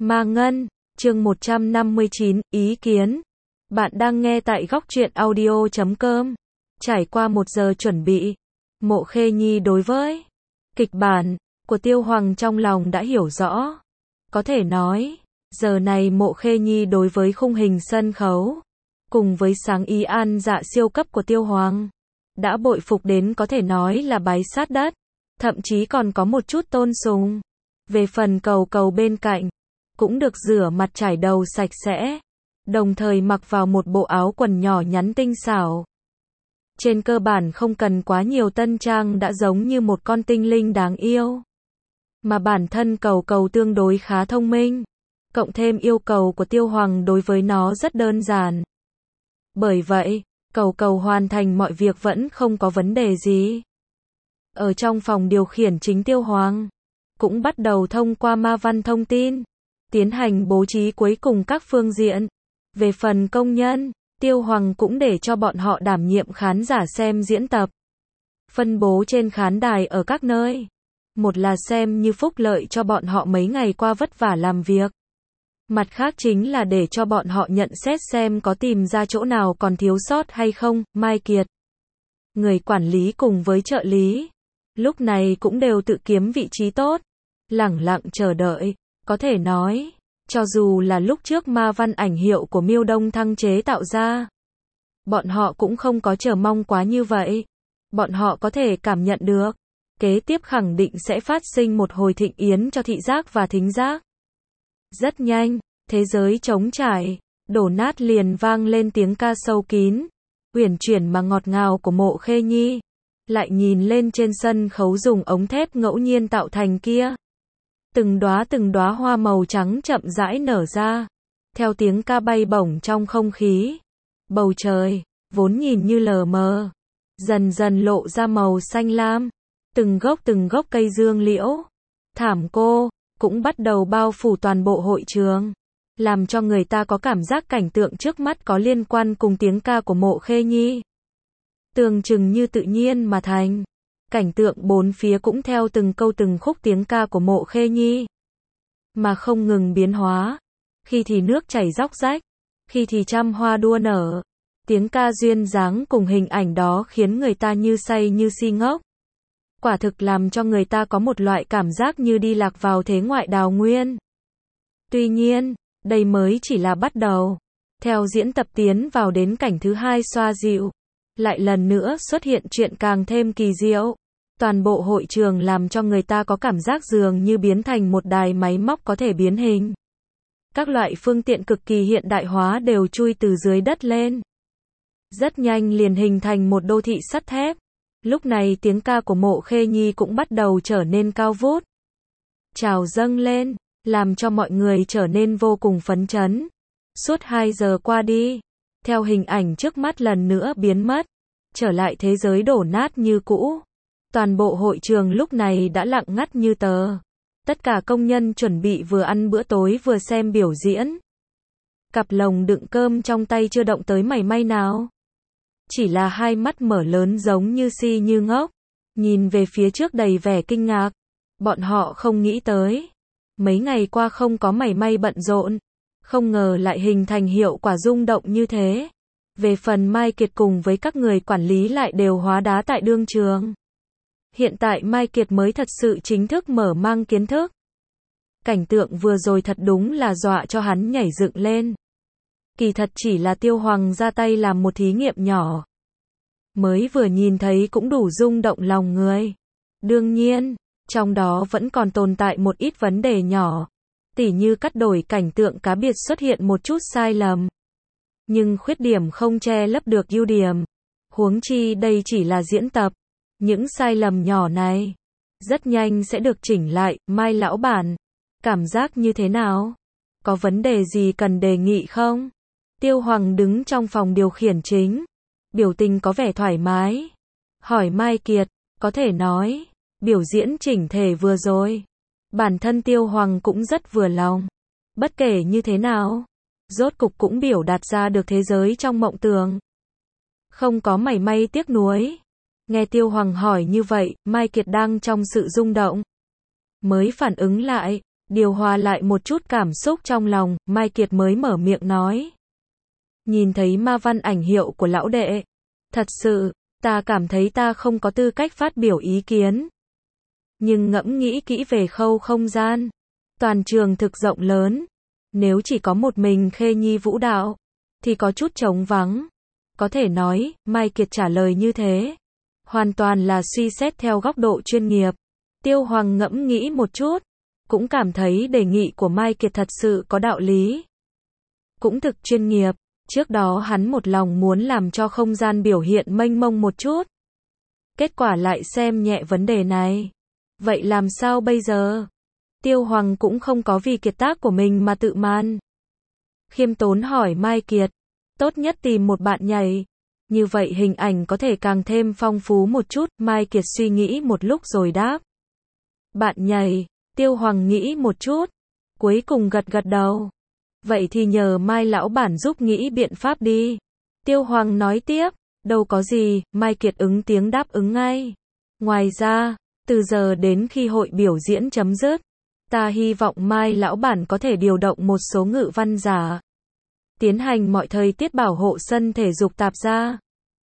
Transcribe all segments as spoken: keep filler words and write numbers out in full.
Ma Ngân, chương một trăm năm mươi chín, ý kiến. Bạn đang nghe tại góc truyện audio chấm com. Trải qua một giờ chuẩn bị, Mộ Khê Nhi đối với kịch bản của Tiêu Hoàng trong lòng đã hiểu rõ. Có thể nói, giờ này Mộ Khê Nhi đối với khung hình sân khấu, cùng với sáng ý an dạ siêu cấp của Tiêu Hoàng, đã bội phục đến có thể nói là bái sát đất, thậm chí còn có một chút tôn sùng. Về phần cầu cầu bên cạnh, cũng được rửa mặt trải đầu sạch sẽ, đồng thời mặc vào một bộ áo quần nhỏ nhắn tinh xảo. Trên cơ bản không cần quá nhiều tân trang đã giống như một con tinh linh đáng yêu. Mà bản thân cầu cầu tương đối khá thông minh, cộng thêm yêu cầu của Tiêu Hoàng đối với nó rất đơn giản. Bởi vậy, cầu cầu hoàn thành mọi việc vẫn không có vấn đề gì. Ở trong phòng điều khiển chính, Tiêu Hoàng cũng bắt đầu thông qua ma văn thông tin, tiến hành bố trí cuối cùng các phương diện. Về phần công nhân, Tiêu Hoàng cũng để cho bọn họ đảm nhiệm khán giả xem diễn tập, phân bố trên khán đài ở các nơi. Một là xem như phúc lợi cho bọn họ mấy ngày qua vất vả làm việc. Mặt khác chính là để cho bọn họ nhận xét xem có tìm ra chỗ nào còn thiếu sót hay không. Mai Kiệt, người quản lý cùng với trợ lý, lúc này cũng đều tự kiếm vị trí tốt, lẳng lặng chờ đợi. Có thể nói, cho dù là lúc trước ma văn ảnh hiệu của Miêu Đông Thăng chế tạo ra, bọn họ cũng không có chờ mong quá như vậy. Bọn họ có thể cảm nhận được, kế tiếp khẳng định sẽ phát sinh một hồi thịnh yến cho thị giác và thính giác. Rất nhanh, thế giới trống trải, đổ nát liền vang lên tiếng ca sâu kín, uyển chuyển mà ngọt ngào của Mộ Khê Nhi. Lại nhìn lên trên sân khấu dùng ống thép ngẫu nhiên tạo thành kia, từng đóa từng đóa hoa màu trắng chậm rãi nở ra, theo tiếng ca bay bổng trong không khí. Bầu trời, vốn nhìn như lờ mờ, dần dần lộ ra màu xanh lam, từng gốc từng gốc cây dương liễu, thảm cô, cũng bắt đầu bao phủ toàn bộ hội trường, làm cho người ta có cảm giác cảnh tượng trước mắt có liên quan cùng tiếng ca của Mộ Khê Nhi. Tường chừng như tự nhiên mà thành. Cảnh tượng bốn phía cũng theo từng câu từng khúc tiếng ca của Mộ Khê Nhi mà không ngừng biến hóa. Khi thì nước chảy róc rách, khi thì trăm hoa đua nở. Tiếng ca duyên dáng cùng hình ảnh đó khiến người ta như say như si ngốc. Quả thực làm cho người ta có một loại cảm giác như đi lạc vào thế ngoại đào nguyên. Tuy nhiên, đây mới chỉ là bắt đầu. Theo diễn tập tiến vào đến cảnh thứ hai xoa dịu, lại lần nữa xuất hiện chuyện càng thêm kỳ diệu. Toàn bộ hội trường làm cho người ta có cảm giác dường như biến thành một đài máy móc có thể biến hình. Các loại phương tiện cực kỳ hiện đại hóa đều chui từ dưới đất lên. Rất nhanh liền hình thành một đô thị sắt thép. Lúc này tiếng ca của Mộ Khê Nhi cũng bắt đầu trở nên cao vút, trào dâng lên, làm cho mọi người trở nên vô cùng phấn chấn. Suốt hai giờ qua đi, theo hình ảnh trước mắt lần nữa biến mất, trở lại thế giới đổ nát như cũ. Toàn bộ hội trường lúc này đã lặng ngắt như tờ. Tất cả công nhân chuẩn bị vừa ăn bữa tối vừa xem biểu diễn. Cặp lồng đựng cơm trong tay chưa động tới mảy may nào. Chỉ là hai mắt mở lớn giống như si như ngốc, nhìn về phía trước đầy vẻ kinh ngạc. Bọn họ không nghĩ tới, mấy ngày qua không có mảy may bận rộn, không ngờ lại hình thành hiệu quả rung động như thế. Về phần Mai Kiệt cùng với các người quản lý lại đều hóa đá tại đương trường. Hiện tại Mai Kiệt mới thật sự chính thức mở mang kiến thức. Cảnh tượng vừa rồi thật đúng là dọa cho hắn nhảy dựng lên. Kỳ thật chỉ là Tiêu Hoàng ra tay làm một thí nghiệm nhỏ, mới vừa nhìn thấy cũng đủ rung động lòng người. Đương nhiên, trong đó vẫn còn tồn tại một ít vấn đề nhỏ, tỉ như cắt đổi cảnh tượng cá biệt xuất hiện một chút sai lầm. Nhưng khuyết điểm không che lấp được ưu điểm. Huống chi đây chỉ là diễn tập. Những sai lầm nhỏ này rất nhanh sẽ được chỉnh lại. Mai lão bản, cảm giác như thế nào? Có vấn đề gì cần đề nghị không? Tiêu Hoàng đứng trong phòng điều khiển chính, biểu tình có vẻ thoải mái, hỏi Mai Kiệt. Có thể nói, biểu diễn chỉnh thể vừa rồi, bản thân Tiêu Hoàng cũng rất vừa lòng. Bất kể như thế nào, rốt cục cũng biểu đạt ra được thế giới trong mộng tưởng, không có mảy may tiếc nuối. Nghe Tiêu Hoàng hỏi như vậy, Mai Kiệt đang trong sự rung động, mới phản ứng lại, Điều hòa lại một chút cảm xúc trong lòng, Mai Kiệt mới mở miệng nói. Nhìn thấy ma văn ảnh hiệu của lão đệ. Thật sự, ta cảm thấy ta không có tư cách phát biểu ý kiến. Nhưng ngẫm nghĩ kỹ về khâu không gian. Toàn trường thực rộng lớn. Nếu chỉ có một mình Khê Nhi vũ đạo, thì có chút trống vắng. Có thể nói, Mai Kiệt trả lời như thế. Hoàn toàn là suy xét theo góc độ chuyên nghiệp. Tiêu Hoàng ngẫm nghĩ một chút. Cũng cảm thấy đề nghị của Mai Kiệt thật sự có đạo lý. Cũng thực chuyên nghiệp. Trước đó hắn một lòng muốn làm cho không gian biểu hiện mênh mông một chút. Kết quả lại xem nhẹ vấn đề này. Vậy làm sao bây giờ? Tiêu Hoàng cũng không có vì kiệt tác của mình mà tự man. Khiêm tốn hỏi Mai Kiệt. Tốt nhất tìm một bạn nhảy. Như vậy hình ảnh có thể càng thêm phong phú một chút. Mai Kiệt suy nghĩ một lúc rồi đáp. Bạn nhảy. Tiêu Hoàng nghĩ một chút. Cuối cùng gật gật đầu. Vậy thì nhờ Mai lão bản giúp nghĩ biện pháp đi. Tiêu Hoàng nói tiếp. Đâu có gì, Mai Kiệt ứng tiếng đáp ứng ngay. Ngoài ra, từ giờ đến khi hội biểu diễn chấm dứt, ta hy vọng Mai lão bản có thể điều động một số ngự văn giả. Tiến hành mọi thời tiết bảo hộ sân thể dục tạp gia.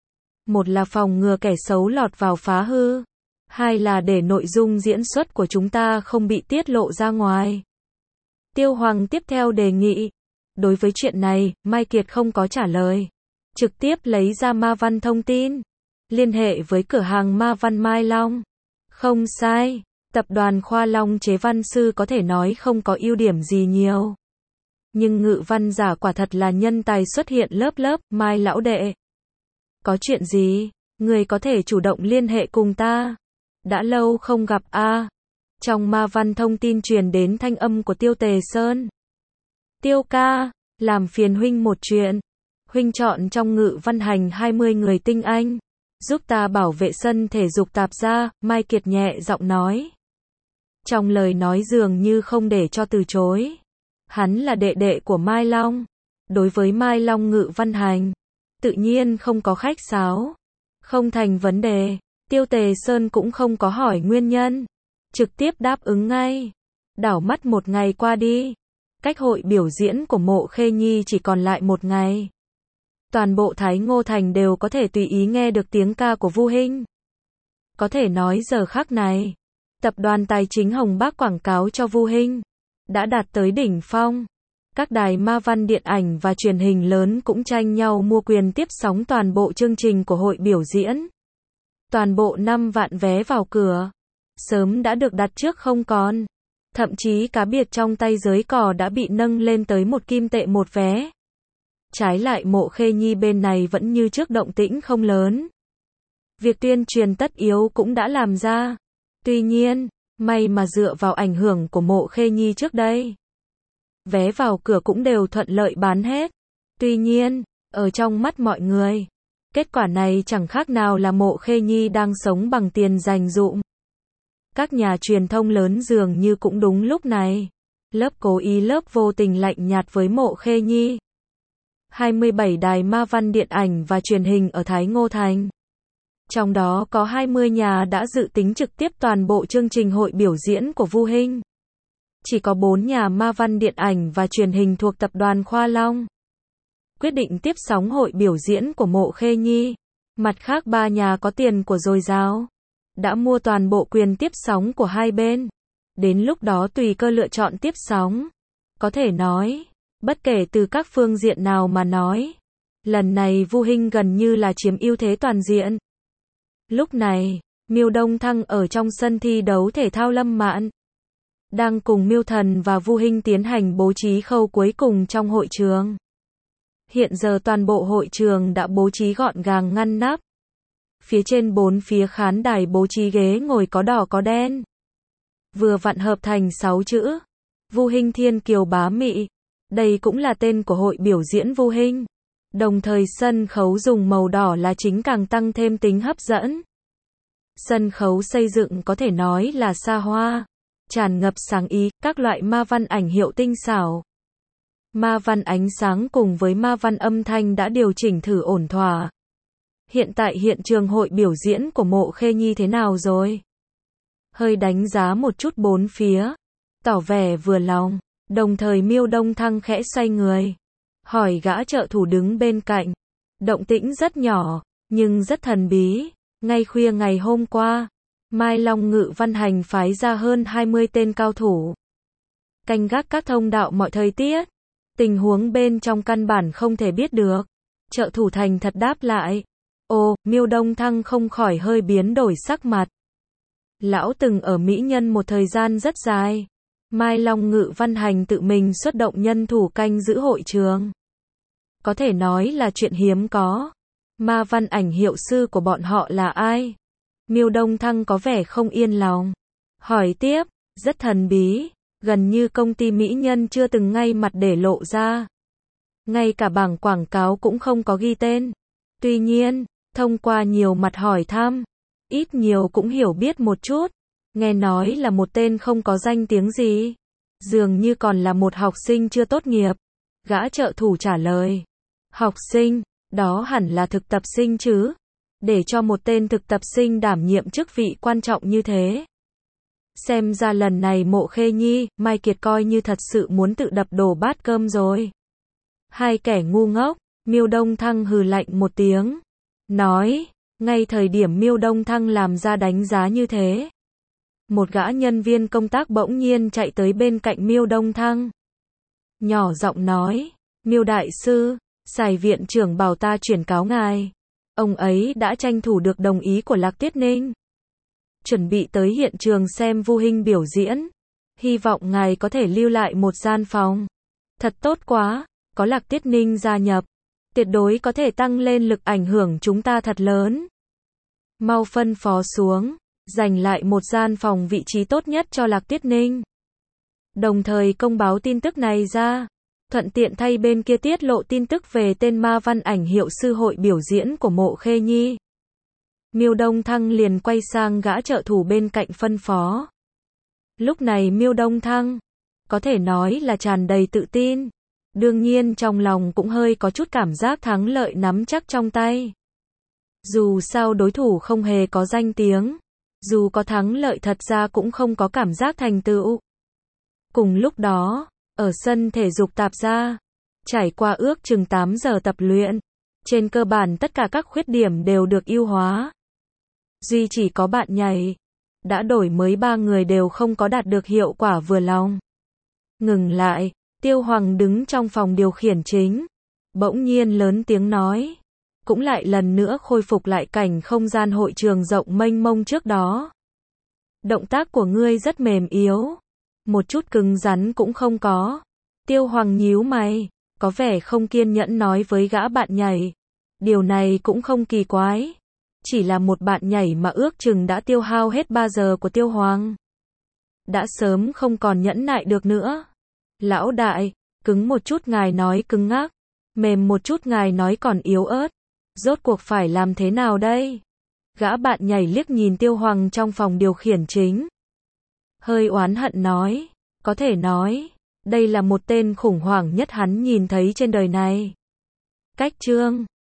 Một là phòng ngừa kẻ xấu lọt vào phá hư. Hai là để nội dung diễn xuất của chúng ta không bị tiết lộ ra ngoài. Tiêu Hoàng tiếp theo đề nghị. Đối với chuyện này, Mai Kiệt không có trả lời. Trực tiếp lấy ra ma văn thông tin. Liên hệ với cửa hàng ma văn Mai Long. Không sai. Tập đoàn Khoa Long chế văn sư có thể nói không có ưu điểm gì nhiều. Nhưng ngự văn giả quả thật là nhân tài xuất hiện lớp lớp. Mai lão đệ. Có chuyện gì? Người có thể chủ động liên hệ cùng ta. Đã lâu không gặp a. À. Trong ma văn thông tin truyền đến thanh âm của Tiêu Tề Sơn. Tiêu ca, làm phiền huynh một chuyện. Huynh chọn trong ngự văn hành hai mươi người tinh anh. Giúp ta bảo vệ sân thể dục tạp gia, Mai Kiệt nhẹ giọng nói. Trong lời nói dường như không để cho từ chối. Hắn là đệ đệ của Mai Long. Đối với Mai Long ngự văn hành, tự nhiên không có khách sáo. Không thành vấn đề. Tiêu Tề Sơn cũng không có hỏi nguyên nhân. Trực tiếp đáp ứng ngay. Đảo mắt một ngày qua đi. Cách hội biểu diễn của Mộ Khê Nhi chỉ còn lại một ngày. Toàn bộ Thái Ngô Thành đều có thể tùy ý nghe được tiếng ca của Vu Hinh. Có thể nói giờ khắc này, tập đoàn tài chính Hồng Bác quảng cáo cho Vu Hinh đã đạt tới đỉnh phong. Các đài ma văn điện ảnh và truyền hình lớn cũng tranh nhau mua quyền tiếp sóng toàn bộ chương trình của hội biểu diễn. Toàn bộ năm vạn vé vào cửa, sớm đã được đặt trước không còn. Thậm chí cá biệt trong tay giới cò đã bị nâng lên tới một kim tệ một vé. Trái lại Mộ Khê Nhi bên này vẫn như trước động tĩnh không lớn. Việc tuyên truyền tất yếu cũng đã làm ra. Tuy nhiên, may mà dựa vào ảnh hưởng của Mộ Khê Nhi trước đây. Vé vào cửa cũng đều thuận lợi bán hết. Tuy nhiên, ở trong mắt mọi người, kết quả này chẳng khác nào là Mộ Khê Nhi đang sống bằng tiền dành dụm. Các nhà truyền thông lớn dường như cũng đúng lúc này. Lớp cố ý lớp vô tình lạnh nhạt với Mộ Khê Nhi. hai mươi bảy đài ma văn điện ảnh và truyền hình ở Thái Ngô Thành. Trong đó có hai mươi nhà đã dự tính trực tiếp toàn bộ chương trình hội biểu diễn của Vu Hinh. Chỉ có bốn nhà ma văn điện ảnh và truyền hình thuộc tập đoàn Khoa Long quyết định tiếp sóng hội biểu diễn của Mộ Khê Nhi. Mặt khác ba nhà có tiền của dồi dào đã mua toàn bộ quyền tiếp sóng của hai bên. Đến lúc đó tùy cơ lựa chọn tiếp sóng. Có thể nói, bất kể từ các phương diện nào mà nói, lần này Vu Hinh gần như là chiếm ưu thế toàn diện. Lúc này, Miêu Đông Thăng ở trong sân thi đấu thể thao Lâm Mạn, đang cùng Miêu Thần và Vu Hinh tiến hành bố trí khâu cuối cùng trong hội trường. Hiện giờ toàn bộ hội trường đã bố trí gọn gàng ngăn nắp. Phía trên bốn phía khán đài bố trí ghế ngồi có đỏ có đen. Vừa vặn hợp thành sáu chữ. Vu Hinh Thiên Kiều Bá Mị. Đây cũng là tên của hội biểu diễn Vu Hinh. Đồng thời sân khấu dùng màu đỏ là chính càng tăng thêm tính hấp dẫn. Sân khấu xây dựng có thể nói là xa hoa, tràn ngập sáng ý, các loại ma văn ảnh hiệu tinh xảo. Ma văn ánh sáng cùng với ma văn âm thanh đã điều chỉnh thử ổn thỏa. Hiện tại hiện trường hội biểu diễn của Mộ Khê Nhi thế nào rồi? Hơi đánh giá một chút bốn phía. tỏ vẻ vừa lòng. Đồng thời Miêu Đông Thăng khẽ xoay người, hỏi gã trợ thủ đứng bên cạnh. Động tĩnh rất nhỏ, nhưng rất thần bí. Ngay khuya ngày hôm qua, Mai Long Ngự Văn Hành phái ra hơn hai mươi tên cao thủ, canh gác các thông đạo mọi thời tiết. Tình huống bên trong căn bản không thể biết được. Trợ thủ thành thật đáp lại. Ồ, Miêu Đông Thăng không khỏi hơi biến đổi sắc mặt. Lão từng ở Mỹ Nhân một thời gian rất dài. Mai Long Ngự Văn Hành tự mình xuất động nhân thủ canh giữ hội trường, có thể nói là chuyện hiếm có. Ma Văn Ảnh hiệu sư của bọn họ là ai? Miêu Đông Thăng có vẻ không yên lòng, hỏi tiếp. Rất thần bí, gần như công ty Mỹ Nhân chưa từng ngay mặt để lộ ra. Ngay cả bảng quảng cáo cũng không có ghi tên. Tuy nhiên, thông qua nhiều mặt hỏi thăm, ít nhiều cũng hiểu biết một chút. Nghe nói là một tên không có danh tiếng gì, dường như còn là một học sinh chưa tốt nghiệp. Gã trợ thủ trả lời. Học sinh, đó hẳn là thực tập sinh chứ. Để cho một tên thực tập sinh đảm nhiệm chức vị quan trọng như thế. Xem ra lần này Mộ Khê Nhi, Mai Kiệt coi như thật sự muốn tự đập đổ bát cơm rồi. Hai kẻ ngu ngốc. Miêu Đông Thăng hừ lạnh một tiếng, nói. Ngay thời điểm Miêu Đông Thăng làm ra đánh giá như thế, một gã nhân viên công tác bỗng nhiên chạy tới bên cạnh Miêu Đông Thăng, nhỏ giọng nói. Miêu đại sư, Sài viện trưởng bảo ta chuyển cáo ngài. Ông ấy đã tranh thủ được đồng ý của Lạc Tiết Ninh, chuẩn bị tới hiện trường xem Vu Hinh biểu diễn. Hy vọng ngài có thể lưu lại một gian phòng. Thật tốt quá, có Lạc Tiết Ninh gia nhập, tuyệt đối có thể tăng lên lực ảnh hưởng chúng ta thật lớn. Mau phân phó xuống, dành lại một gian phòng vị trí tốt nhất cho Lạc Tiết Ninh. Đồng thời công báo tin tức này ra, thuận tiện thay bên kia tiết lộ tin tức về tên Ma Văn Ảnh hiệu sư hội biểu diễn của Mộ Khê Nhi. Miêu Đông Thăng liền quay sang gã trợ thủ bên cạnh phân phó. Lúc này Miêu Đông Thăng, có thể nói là tràn đầy tự tin. Đương nhiên trong lòng cũng hơi có chút cảm giác thắng lợi nắm chắc trong tay. Dù sao đối thủ không hề có danh tiếng, dù có thắng lợi thật ra cũng không có cảm giác thành tựu. Cùng lúc đó, ở sân thể dục tạp gia, trải qua ước chừng tám giờ tập luyện, trên cơ bản tất cả các khuyết điểm đều được ưu hóa. Duy chỉ có bạn nhảy, đã đổi mới ba người đều không có đạt được hiệu quả vừa lòng. Ngừng lại, Tiêu Hoàng đứng trong phòng điều khiển chính, bỗng nhiên lớn tiếng nói. Cũng lại lần nữa khôi phục lại cảnh không gian hội trường rộng mênh mông trước đó. Động tác của ngươi rất mềm yếu, một chút cứng rắn cũng không có. Tiêu Hoàng nhíu mày, có vẻ không kiên nhẫn nói với gã bạn nhảy. Điều này cũng không kỳ quái, chỉ là một bạn nhảy mà ước chừng đã tiêu hao hết ba giờ của Tiêu Hoàng, đã sớm không còn nhẫn nại được nữa. Lão đại, cứng một chút ngài nói cứng ngắc, mềm một chút ngài nói còn yếu ớt. Rốt cuộc phải làm thế nào đây? Gã bạn nhảy liếc nhìn Tiêu Hoàng trong phòng điều khiển chính, hơi oán hận nói. Có thể nói, đây là một tên khủng hoảng nhất hắn nhìn thấy trên đời này. Cách chương